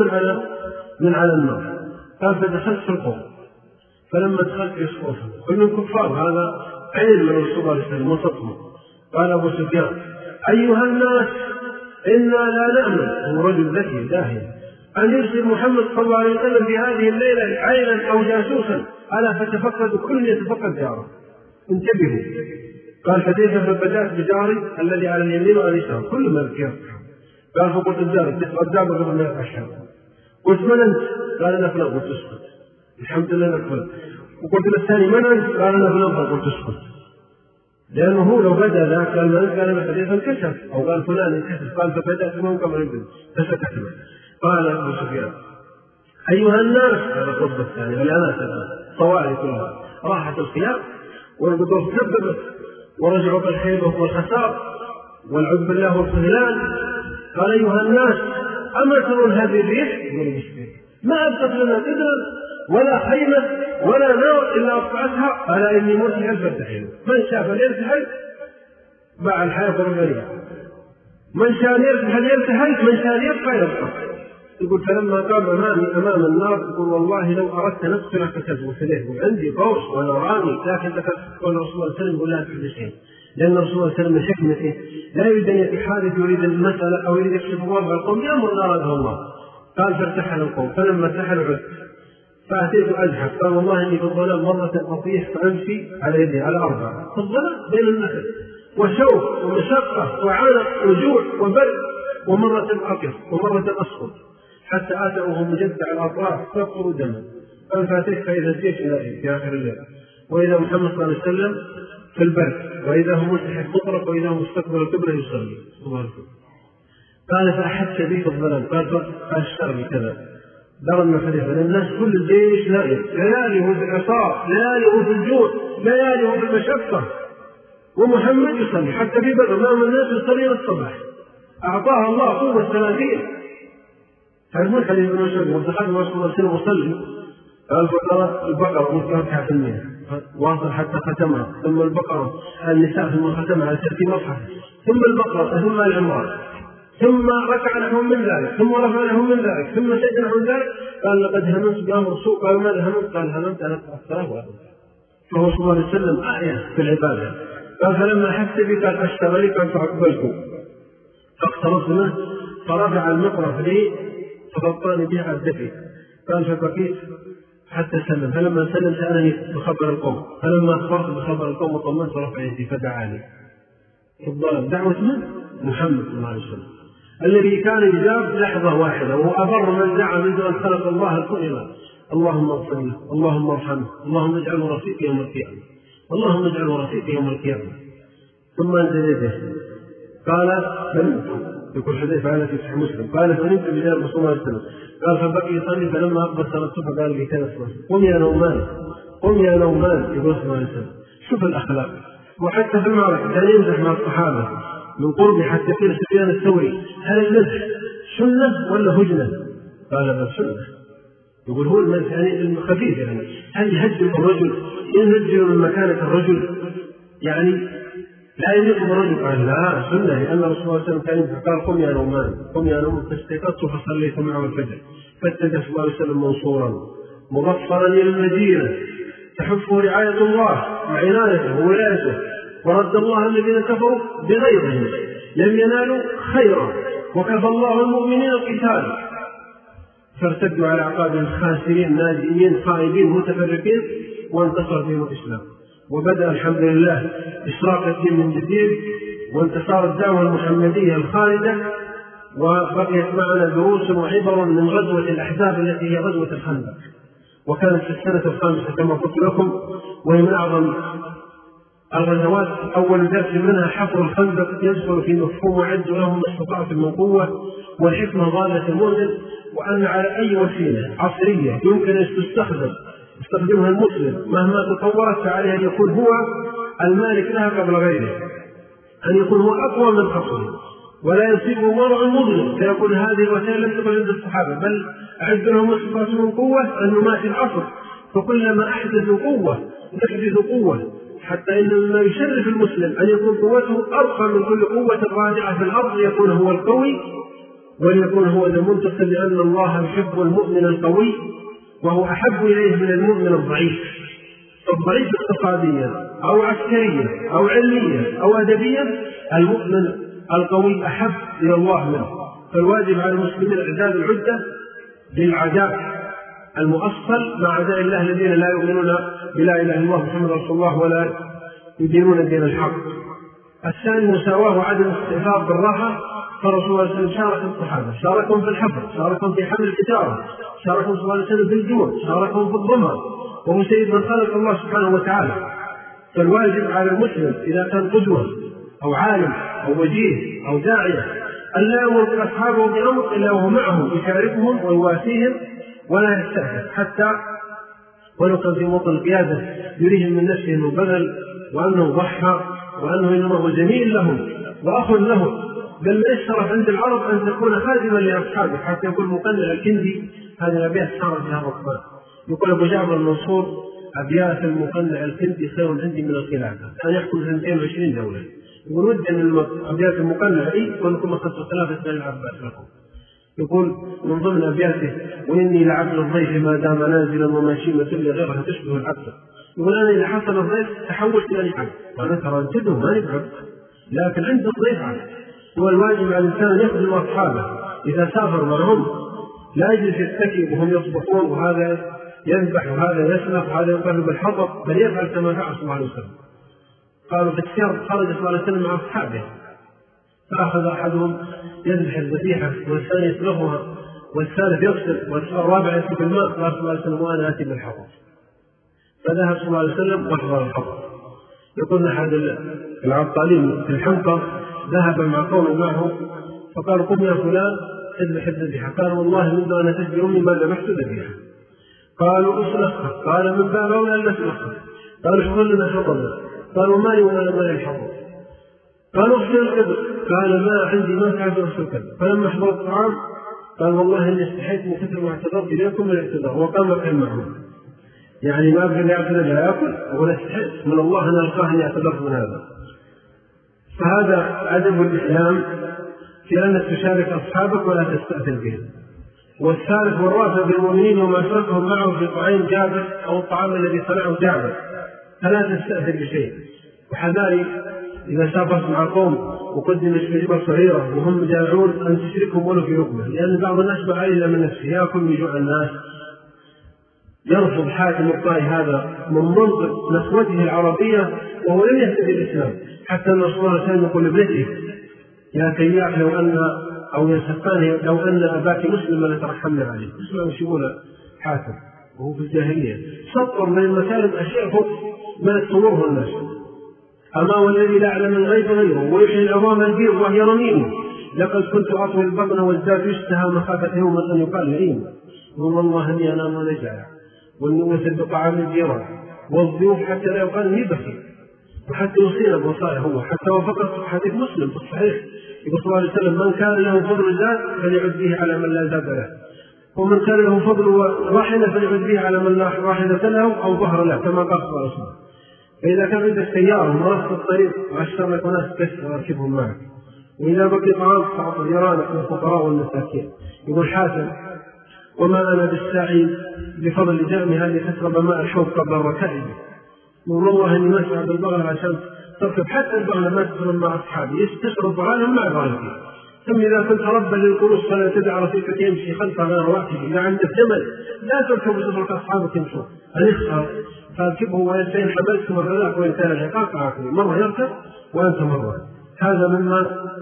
Speaker 1: من على النار. قال فدخلت في القوم، فلما دخلت يسقطهم كلهم كفار، هذا عين من الرسول صلى الله عليه وسلم وصفهم. قال أبو سفيان أيها الناس إنا لا نأمن، هو رجل ذكي داهي، أن يرسل محمد صلى الله عليه وسلم في هذه الليلة عينا أو جاسوسا، ألا فتفقدوا كل يتفقد جاره انتبهوا. قال حذيفة فبدأت بجاري الذي على اليمين وعلى اليسار كل ما ذكر. قال فقلت الجار الجار قبل ما يتعشى. قلت من أنت؟ قال أنا فلان. قلت اسكت الحمد لله لك فلان. وقلت الثاني من أنت؟ قال أنا فلان. قلت اسكت، لأنه هو لو بدأ ذاك قال من أنت؟ قال أنا حذيفة انكشف، أو قال فلان انكشف. قال فبدأت منهم كما يبدو فسكتنا. قال أبو سفيان أيها الناس، هذا الخطبة الثانية والأناس طوالي كلها راحت الخيام والقدور تسببت ورجعوا بالخيبة والخسار والعذب بالله والخذلان. قال أيها الناس أما ترون هذه الريح؟ يقولوا مشكلة ما أبقت لنا قدرا ولا خيمة ولا نار إلا أطفأتها. قال إني مرتحل فارتحل، من شاء فليرتحل باع الحياة والغنية، من شاء يرتحل يرتحل، من شاء يبقى يبقى. يقول فلما قام أمام النار يقول والله لو أردت نقتلك كتبه عندي قوس ونراني، لكن قال الرسول صلى الله عليه وسلم يقول لا تحدث شيء، لأن الرسول صلى الله عليه وسلم من حكمته لا يريد أن يتحادث يريد المسألة أو يريد يكشف وضع القوم بأمر لا أراده الله. قال فارتحل القوم، فلما ارتحل عد فأتيت أزحف. قال والله إني في الظلام مرة أطيح فأمشي على يدي على أربعة في الظلام بين النخل وشوك ومشقة وعنق وجوع وبرد، ومرة أقف ومرة أسقط حتى آتى وهو مجدع الأطراف تقطر دما. قال فأتيت فإذا الجيش إلى في آخر الليل، وإذا محمد صلى الله عليه وسلم في البرد، وإذا هو ملتحف مطرق، وإذا هو مستقبل القبلة يصلي. قال فأحس بي في الظلام، قال فأشتر بكذا، ضربنا خليفة الناس كل الجيش نائم، ليالي هو في العصار، ليالي هو في الجوع، ليالي هو في المشقة، ومحمد يصلي حتى في بدر أمام الناس يصلي الصباح. أعطاها الله قوة 30. تعرفون حديث ابن مسعود ودخل رسول الله صلى الله عليه وسلم قال فقرأ البقرة متركعة في المية واصل حتى ختمها، ثم البقرة النساء ثم ختمها على ترتيب مصحف، ثم البقرة ثم العمران، ثم ركع نحو من ذلك، ثم رفع نحو من ذلك، ثم سجد نحو من ذلك. قال لقد هممت بأمر سوء. قال ماذا هممت؟ قال هممت أن أقرأ الصلاة وأقرأ. فهو صلى الله عليه وسلم آية في العبادة. قال فلما حس بي قال أشتغلك أن فأقبلكم، فاقتربت منه فرفع المقرف لي فغطاني به على الدفء. قال فبكيت حتى سلم، فلما سلم سألني بخبر القوم، فلما أخبرت بخبر القوم وطمنت رفع يدي فدعاني. الظلم دعوة من؟ محمد صلى الله عليه وسلم الذي كان يجاب لحظة واحدة، وهو أبر من دعا منذ أن خلق الله الكل. اللهم اغفر له، اللهم ارحمه، اللهم اجعله رفيق يوم القيامة، اللهم اجعله رفيق يوم القيامة. ثم انزل يده. قال فنمت، يقول حذيفة على في صحيح مسلم، قال فنمت بجانب رسول الله صلى الله عليه وسلم. قال فبقي يصلي، فلما أقبل صلاة الصبح قال لي كذا قم يا نومان، قم يا نومان، يقول صلى الله عليه وسلم. شوف الأخلاق. وحتى في المعركة كان يمزح مع الصحابة من قرب حتى قيل سفيان الثوري هل المزح سنة ولا هجنة؟ قال بل سنة. يقول هو المزح يعني خفيف، يعني هل يهجم الرجل ينزل من مكانة الرجل، يعني لا يليق بالرجل؟ قال لا سنة، لأن رسول الله صلى الله عليه وسلم كان قال قم يا نومان، قم يا نومان، فاستيقظت فصليت معه الفجر، فاتجه صلى الله عليه وسلم منصورا مظفرا إلى المدينة تحفه رعاية الله وعنايته وولايته، ورد الله الذين كفروا بغيظهم لم ينالوا خيرا، وكفى الله المؤمنين القتال، فارتدوا على أعقابهم خاسرين ناجئين خائبين متفرقين، وانتصر فيهم الإسلام. وبدأ الحمد لله إشراق الدين من جديد، وانتصار الدعوة المحمدية الخالدة. وبقيت معنا دروس وعبر من غزوة الأحزاب التي هي غزوة الخندق، وكانت في السنة الخامسة كما قلت لكم، وهي من أعظم الغزوات. أول درس منها حفر الخندق يدخل في مفهوم وعد لهم ما استطعتم من قوة، والحكمة ضالة المؤمن، وأن على أي وسيلة عصرية يمكن أن يستخدمها المسلم مهما تطورت فعليه أن يكون هو المالك لها قبل غيره، أن يكون هو أقوى من خصمه، ولا يصيبه مرع مظلم فيقول هذه الوسائل لم تكن عند الصحابة، بل أعد لهم ما استطعتم من قوة، أنه ما في العصر فكلما أحدثوا قوة نحدث قوة، حتى إن مما يشرف المسلم أن يكون قوته أرقى من كل قوة راجعة في الأرض، يكون هو القوي وليكون هو المنتصر، لأن الله يحب المؤمن القوي وهو أحب إليه من المؤمن الضعيف. الضعيف اقتصاديا أو عسكريا أو علميا أو أدبيا، المؤمن القوي أحب إلى الله منه. فالواجب على المسلمين إعداد العدة للعداء المؤصل مع أعداء الله الذين لا يؤمنون بلا إله إلا الله محمد رسول الله ولا يدينون الدين الحق. الثاني مساواة وعدم استئثار بالراحة، فرسول الله صلى الله عليه وسلم شارك الصحابة، شاركهم في الحفر، شاركهم في حمل الحجارة، شاركهم صلى الله عليه وسلم في الجوع، شاركهم في الظمأ، وهو سيد من خلق الله سبحانه وتعالى. فالواجب على المسلم إذا كان قدوة أو عالم أو وجيه أو داعية أن لا يمر أصحابه بأمر إلا وهو معهم يشاركهم ويواسيهم ولا يستأثر، حتى ولو كان في موطن القيادة يريهم من نفسه أنه بذل وأنه ضحى وأنه إنما هو زميل لهم وأخ لهم، بل ما يشترط عند العرب أن تكون خادما لأصحابه حتى يكون مقنع الكندي. هذه الأبيات صارت لها مقبال. يقول أبو جعفر المنصور أبيات المقنع الكندي خير عندي من الخلافة، كان يحكم 220 دولة. يقول ودي أن أبيات المقنع أي ونكون أخذت خلافة بين العباس لكم. يقول من ضمن أبياته وإني لعبد الضيف ما دام نازلا وماشيمة لغيرها تشبه العبد. يقول أنا إذا حصل الضيف تحولت إلى العبد، وأنا ترى جده ما يبعد لكن عند الضيف عبد. هو الواجب على الإنسان يخدم أصحابه إذا سافر معهم، لا يجلس يتكئ وهم يصبحون وهذا يذبح وهذا يسلخ وهذا يقرب الحطب، بل يفعل كما فعل صلى الله عليه وسلم. قالوا في السير خرج صلى الله عليه وسلم مع أصحابه، فأخذ أحدهم يذبح الذبيحة والثاني يسلخها والثالث يغسل والرابع يسلك الماء. قال صلى الله عليه وسلم وأنا آتي بالحطب، فذهب صلى الله عليه وسلم واحضر الحطب، يقول أحد العطالين في الحنطة ذهب مع قوم معه فقال قم يا فلان اذبح الذبيحة. قال والله منذ أن تجد أمي ما ذبحت ذبيحة. قالوا اسلخها. قال من باب أولى أن نسلخها. قالوا احفظ لنا حطبا. قالوا ما يولى ما يلحظه. قالوا اغسل الكبد. قال ما عندي ما تعرف اغسل الكبد. فلما حضر الطعام قال والله اني استحيت من كثر ما اعتذرت اليكم من الاعتذار وقام كان معهم. يعني ما ابغى يعتذر لا ياكل ولا استحيت من الله ان القاه اني اعتذرت من هذا. فهذا ادب الاسلام في انك تشارك اصحابك ولا تستاثر بهم. والثالث والرابع بالمؤمنين وما اشركهم معه في طعام جابر او الطعام الذي صنعه جابر فلا تستاثر بشيء. وحذاري إذا سافرت مع قوم وقدمت وجبة صغيرة وهم جائعون أن تشركهم ولو في لقمة، لأن بعض الناس ما عليه من نفسه يأكل من جوع الناس. يرفض حاتم الطائي هذا من منطق نخوته العربية وهو لم يهتدي الإسلام، حتى أن رسول الله كان يقول لابنته يا كياح لو أن أو يا سقاني لو أن أباك مسلما لترحمنا عليه. اسمعوا شو يقول حاتم وهو في الجاهلية سطر من المكارم أشياء فوق ما تمره الناس. أما والذي لا يعلم الغيب غيره ويحيي العظام البيض وهي رميم لقد كنت أطوي البطن والزاد يشتهى مخافة يوم أن يقال لئيم. والله إني أنام ونجاع والنوة بطعام الجيران والضيوف حتى لا يقال إني بخيل وحتى يصير بوصايا هو حتى وفقط حديث مسلم في الصحيح يقول صلى الله عليه وسلم من كان له فضل زاد فليعد به على من لا زاد له ومن كان له فضل راحلة فليعد به على من لا راحلة له أو ظهر له كما قال صلى الله عليه وسلم. فإذا كان عندك سيارة ومرضت الطريق وعشر لك ناس كسر واركبهم معك وإذا بقي طعام تعطي جيرانك للفقراء والمساكين. يقول حاتم وما أنا بالسعي بفضل جامها لتشرب ماء الحوض قبل الركائب. والله إني ما أسعى بالبغل عشان تركب حتى البغل ما تشرب مع أصحابي تشرب بغالا مع بغلتي. ثم إذا كنت ربا للقروش فلا تدع رفيقك يمشي خلفها غير واحد. إذا عندك جمل لا تركب وتترك أصحابك يمشون أنخسر فاركبه وإن حملت مرة وإن كان العقاب عاقل مرة يركب وأنت مرة. هذا مما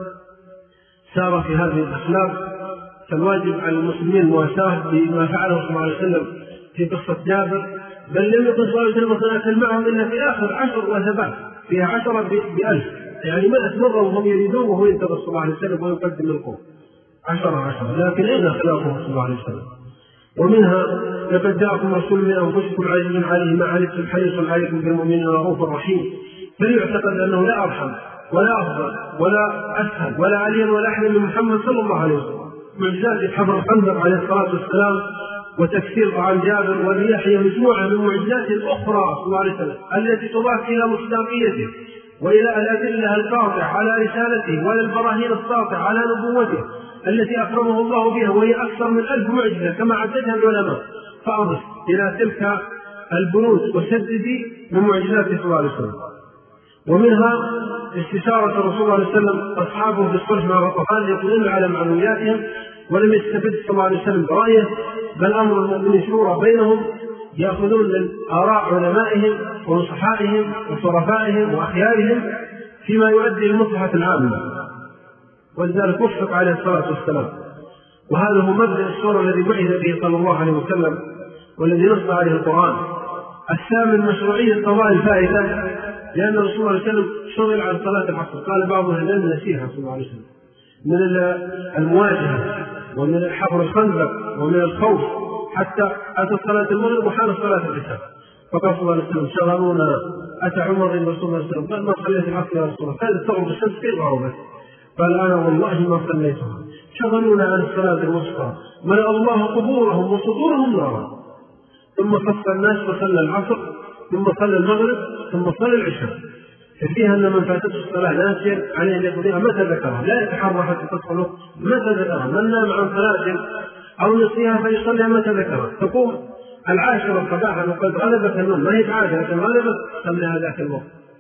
Speaker 1: سار في هذه الأخلاق. فالواجب على المسلمين المواساة بما فعله صلى الله عليه وسلم في قصة جابر بل لم يكن صلى الله عليه وسلم يتناكل معهم إلا في آخر 10 وثبات فيها 10 ب1000 يعني 100 مرة وهم يريدون وهو ينتظر صلى الله عليه وسلم ويقدم القوم 10 لكن أين خلافه صلى الله عليه وسلم. ومنها لقد جاءكم رسول من أنفسكم عزيز عليه ما عنتم حريص عليكم بالمؤمنين رؤوف رحيم. فليعتقد أنه لا أرحم ولا أفضل ولا أسهل ولا علي ولا أحد من محمد صلى الله عليه وسلم. معجزات حفر الخندق عليه الصلاة والسلام وتكسير طعام جابر والرياح هي مجموعة من معجزات أخرى صلى الله عليه وسلم التي تضاف إلى مصداقيته وإلى الأدلة القاطعة على رسالته وإلى البراهين الساطعة على نبوته التي أكرمه الله بها وهي أكثر من 1000 معجزة كما عددها العلماء. فأضف إلى تلك البنود وسددي من معجزات صلى الله عليه وسلم. ومنها استشارة الرسول صلى الله عليه وسلم أصحابه في الصلح مع الغطفان يقولون على معنوياتهم ولم يستفد صلى الله عليه وسلم برأيه بل أمر المؤمنين شورى بينهم يأخذون من آراء علمائهم ونصحائهم وصرفائهم وأخيارهم فيما يؤدي للمصلحة العامة. ولذلك وفق عليه الصلاة والسلام. وهذا هو مبدأ السورة الذي بعث به صلى الله عليه وسلم والذي نص عليه القرآن. الثامن مشروعية قضاء الفائدة لأن الرسول صلى الله عليه وسلم شغل عن صلاة العصر. قال بعضهم لم نسيها صلى الله عليه وسلم من المواجهة ومن حفر الخندق ومن الخوف حتى أتى صلاة المغرب وحان صلاة العشاء. فقال صلى الله عليه وسلم شغلونا. أتى عمر بن رسول الله صلى الله عليه وسلم قال ما صليت العصر يا رسول الله كانت تغرب الشمس في غربت قال أنا والله ما صليتها شغلونا عن الصلاة الوسطى ملأ الله قبورهم وصدورهم نارا. ثم صف الناس وصلى العصر ثم صلى المغرب ثم صلى العشاء. ففيها أن من فاتته الصلاة ناسيا عليه أن يقضيها متى ذكرها لا يتحرى حتى تصله متى ذكرها. من نام عن صلاة أو نسيها فيصليها متى ذكرها. تقوم 10 صباحا وقد غلبت النوم ما هي 10 لكن غلبت صليها ذاك الوقت.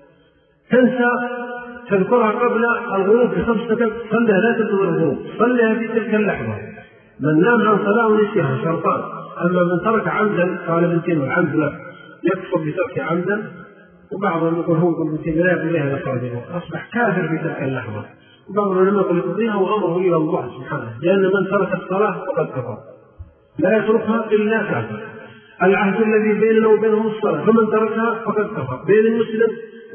Speaker 1: تنسى تذكرها قبل الغروب ب5 دقائق صليها لا تنتظر الغروب صليها في تلك اللحظة. من نام عن صلاة ونسيها شرطان. أما من ترك عمدا قال ابن تيمية العمد لا يكفر بترك عمدا وبعضهم يقول هو ابن تيمية لا يقول لها لقاضيه أصبح كافر في تلك اللحظة. وبعضهم لما يقول يقضيها وأمره إلى الله سبحانه لأن من ترك الصلاة فقد كفر لا يتركها إلا كافر. العهد الذي بيننا وبينهم الصلاة فمن تركها فقد كفر. بين المسلم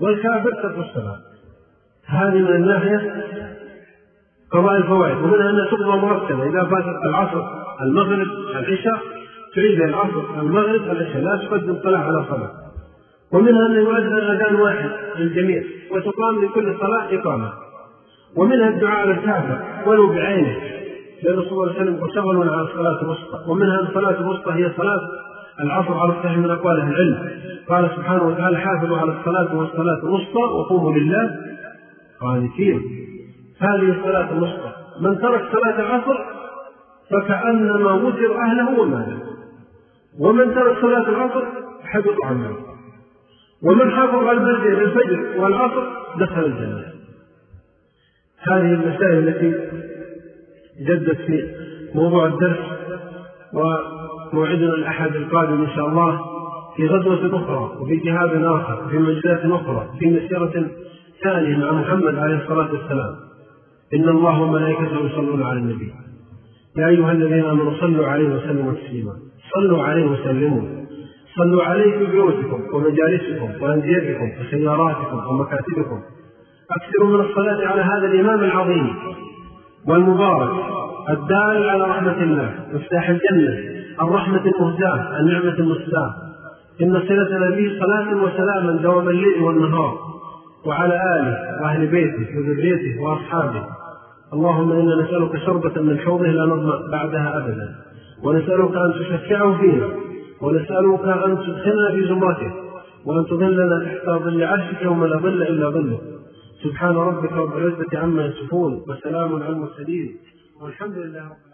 Speaker 1: والكافر ترك الصلاة. هذه من الناحية قضاء الفوائد، ومنها أنها تقضى مرتبة. إذا فاتت العصر المغرب العشاء تعيد العصر المغرب العشاء، لا تقدم صلاة على صلاة. ومنها أن يؤذن أذان واحد للجميع وتقام لكل صلاة إقامة. ومنها الدعاء للكافر ولو بعينه، لأن صلى الله عليه وسلم وشغلوا على الصلاة الوسطى. ومنها الصلاة الوسطى هي صلاة العصر على الصحيح من أقوال أهل العلم، قال سبحانه وتعالى حافظوا على الصلاة والصلاة الوسطى وقوموا لله قانتين. هذه الصلاة الوسطى، من ترك صلاة العصر فكأنما وتر أهله وماله، ومن ترك صلاة العصر حبط عمله، ومن حافظ على الفجر والعصر دخل الجنة. هذه المسائل التي جدت في موضوع الدرس، وموعدنا الأحد القادم إن شاء الله في غزوة أخرى وفي جهاد آخر وفي مجلات أخرى في مسيرة ثانية مع محمد عليه الصلاة والسلام. إن الله وملائكته يصلون على النبي يا أيها الذين آمنوا صلوا عليه وسلموا تسليما. صلوا عليه وسلموا، صلوا عليه في بيوتكم ومجالسكم وأنديتكم وسياراتكم ومكاتبكم. أكثروا من الصلاة على هذا الإمام العظيم والمبارك الدال على رحمة الله مفتاح الجنة، الرحمة المهداة، النعمة المسداة. إن صلتنا به صلاة وسلاما دوام الليل والنهار، وعلى آله وأهل بيته وذريته وأصحابه. اللهم إنا نسألك شربة من حوضه لا نظمأ بعدها أبدا، ونسألك أن تشفعه فينا، ونسألك أن تدخلنا في زمرته، وأن تظلنا تحت ظل عرشك يوم لا ظل إلا ظله. سبحان ربك رب العزة عما يصفون، وسلام على المرسلين، والحمد لله رب العالمين.